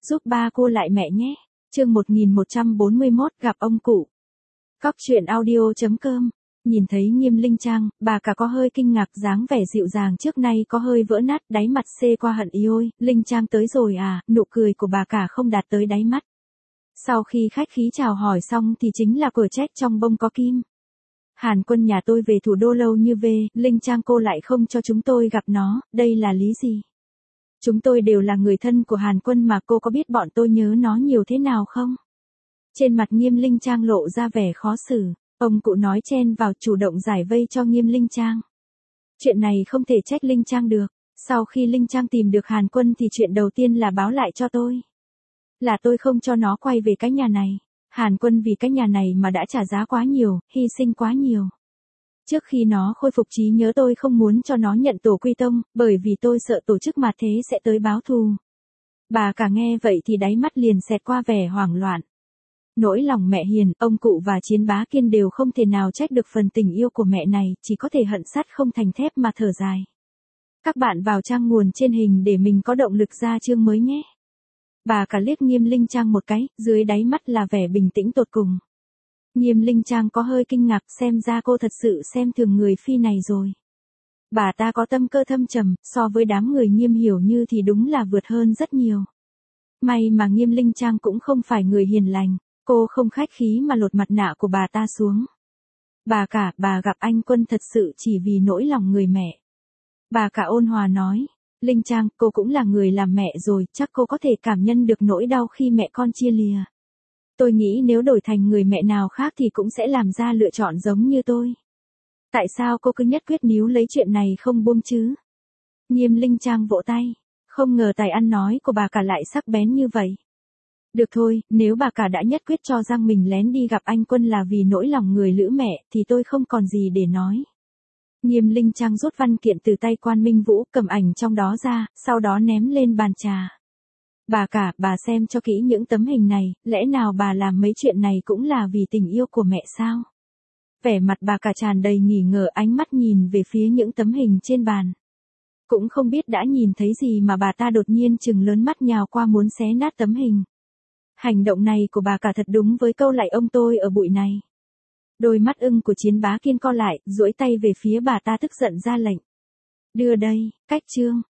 giúp ba cô lại mẹ nhé. Chương 1141 gặp ông cụ. Cóc truyện audio.com. Nhìn thấy Nghiêm Linh Trang, bà cả có hơi kinh ngạc, dáng vẻ dịu dàng trước nay có hơi vỡ nát, đáy mặt xê qua hận ý. Ôi, Linh Trang tới rồi à? Nụ cười của bà cả không đạt tới đáy mắt. Sau khi khách khí chào hỏi xong thì chính là cửa trách trong bông có kim. Hàn Quân nhà tôi về thủ đô lâu như về, Linh Trang cô lại không cho chúng tôi gặp nó, đây là lý gì? Chúng tôi đều là người thân của Hàn Quân mà, cô có biết bọn tôi nhớ nó nhiều thế nào không? Trên mặt Nghiêm Linh Trang lộ ra vẻ khó xử, ông cụ nói chen vào chủ động giải vây cho Nghiêm Linh Trang. Chuyện này không thể trách Linh Trang được, sau khi Linh Trang tìm được Hàn Quân thì chuyện đầu tiên là báo lại cho tôi. Là tôi không cho nó quay về cái nhà này. Hàn Quân vì cái nhà này mà đã trả giá quá nhiều, hy sinh quá nhiều. Trước khi nó khôi phục trí nhớ tôi không muốn cho nó nhận tổ quy tông, bởi vì tôi sợ tổ chức mà thế sẽ tới báo thù. Bà cả nghe vậy thì đáy mắt liền xẹt qua vẻ hoảng loạn. Nỗi lòng mẹ hiền, ông cụ và Chiến Bá Kiên đều không thể nào trách được phần tình yêu của mẹ này, chỉ có thể hận sắt không thành thép mà thở dài. Các bạn vào trang nguồn trên hình để mình có động lực ra chương mới nhé. Bà cả liếc Nghiêm Linh Trang một cái, dưới đáy mắt là vẻ bình tĩnh tột cùng. Nghiêm Linh Trang có hơi kinh ngạc, xem ra cô thật sự xem thường người phi này rồi. Bà ta có tâm cơ thâm trầm, so với đám người Nghiêm Hiểu Như thì đúng là vượt hơn rất nhiều. May mà Nghiêm Linh Trang cũng không phải người hiền lành, cô không khách khí mà lột mặt nạ của bà ta xuống. Bà cả, bà gặp anh Quân thật sự chỉ vì nỗi lòng người mẹ. Bà cả ôn hòa nói. Linh Trang, cô cũng là người làm mẹ rồi, chắc cô có thể cảm nhận được nỗi đau khi mẹ con chia lìa. Tôi nghĩ nếu đổi thành người mẹ nào khác thì cũng sẽ làm ra lựa chọn giống như tôi. Tại sao cô cứ nhất quyết níu lấy chuyện này không buông chứ? Nghiêm Linh Trang vỗ tay. Không ngờ tài ăn nói của bà cả lại sắc bén như vậy. Được thôi, nếu bà cả đã nhất quyết cho rằng mình lén đi gặp anh Quân là vì nỗi lòng người lữ mẹ thì tôi không còn gì để nói. Nghiêm Linh Trang rút văn kiện từ tay Quan Minh Vũ, cầm ảnh trong đó ra, sau đó ném lên bàn trà. Bà cả, bà xem cho kỹ những tấm hình này, lẽ nào bà làm mấy chuyện này cũng là vì tình yêu của mẹ sao? Vẻ mặt bà cả tràn đầy nghi ngờ, ánh mắt nhìn về phía những tấm hình trên bàn. Cũng không biết đã nhìn thấy gì mà bà ta đột nhiên trừng lớn mắt nhào qua muốn xé nát tấm hình. Hành động này của bà cả thật đúng với câu lạy ông tôi ở bụi này. Đôi mắt ưng của Chiến Bá Kiên co lại, duỗi tay về phía bà ta tức giận ra lệnh. Đưa đây, cách chương.